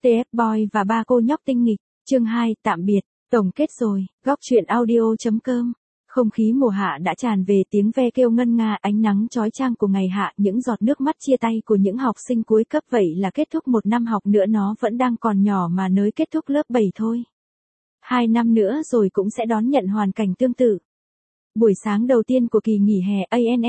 TF Boy và ba cô nhóc tinh nghịch, chương 2, tạm biệt, tổng kết rồi, góc truyện audio.com. Không khí mùa hạ đã tràn về, tiếng ve kêu ngân nga, ánh nắng chói chang của ngày hạ, những giọt nước mắt chia tay của những học sinh cuối cấp. Vậy là kết thúc một năm học nữa, nó vẫn đang còn nhỏ mà nới kết thúc lớp 7 thôi. 2 năm nữa rồi cũng sẽ đón nhận hoàn cảnh tương tự. Buổi sáng đầu tiên của kỳ nghỉ hè,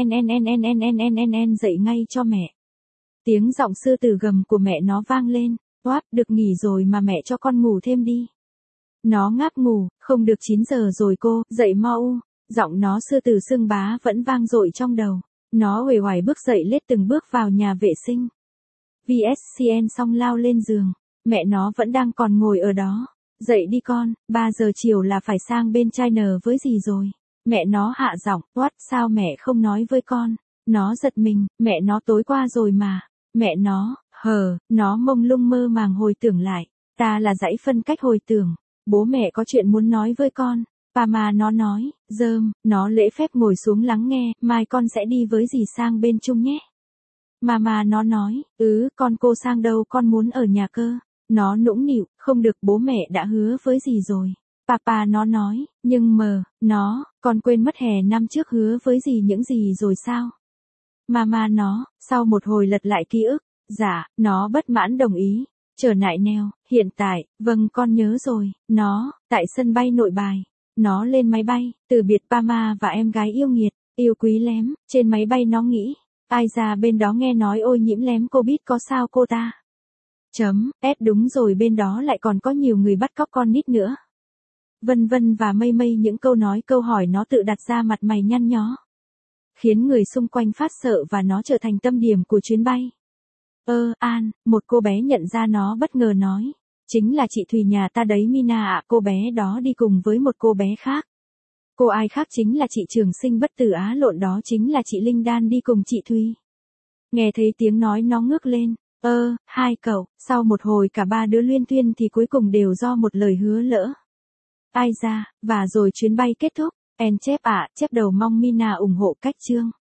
dậy ngay cho mẹ. Tiếng giọng sư tử gầm của mẹ nó vang lên, "Oát, được nghỉ rồi mà mẹ cho con ngủ thêm đi." Nó ngáp ngủ, "Không được 9 giờ rồi cô, dậy mau." Giọng nó sư tử xưng bá vẫn vang dội trong đầu. Nó uể oải bước dậy, lết từng bước vào nhà vệ sinh. VSCN xong lao lên giường, mẹ nó vẫn đang còn ngồi ở đó. "Dậy đi con, 3 giờ chiều là phải sang bên China với dì rồi." Mẹ nó hạ giọng, "What, sao mẹ không nói với con?" Nó giật mình, mẹ nó tối qua rồi mà. Mẹ nó, nó mông lung mơ màng hồi tưởng lại. "Ta là dãy phân cách hồi tưởng. Bố mẹ có chuyện muốn nói với con." Mà nó nói, nó lễ phép ngồi xuống lắng nghe, "Mai con sẽ đi với dì sang bên Trung nhé." Mà nó nói, con cô sang đâu, con muốn ở nhà cơ." Nó nũng nịu, "Không được, bố mẹ đã hứa với dì rồi." Papa nó nói, "Nhưng con quên mất hè năm trước hứa với dì những gì rồi sao?" Mama nó, sau một hồi lật lại ký ức, "Dạ." Nó bất mãn đồng ý, "Trở lại neo, hiện tại, vâng con nhớ rồi." Nó, tại sân bay Nội Bài. Nó lên máy bay, từ biệt Pama và em gái yêu nghiệt, yêu quý lém. Trên máy bay nó nghĩ, ai ra bên đó nghe nói "Ôi nhiễm lém cô biết có sao cô ta." Đúng rồi, bên đó lại còn có nhiều người bắt cóc con nít nữa. Vân vân và mây mây, những câu nói câu hỏi nó tự đặt ra, mặt mày nhăn nhó, khiến người xung quanh phát sợ và nó trở thành tâm điểm của chuyến bay. An, một cô bé nhận ra nó bất ngờ nói, "Chính là chị Thùy nhà ta đấy Mina ạ." Cô bé đó đi cùng với một cô bé khác. Cô ai khác chính là chị trường sinh bất tử Á lộn, đó chính là chị Linh Đan đi cùng chị Thùy. Nghe thấy tiếng nói nó ngước lên, hai cậu." Sau một hồi cả ba đứa luyên thuyên thì cuối cùng đều do một lời hứa lỡ. Ai ra, và rồi chuyến bay kết thúc. Chép chép đầu mong Mina ủng hộ cách chương.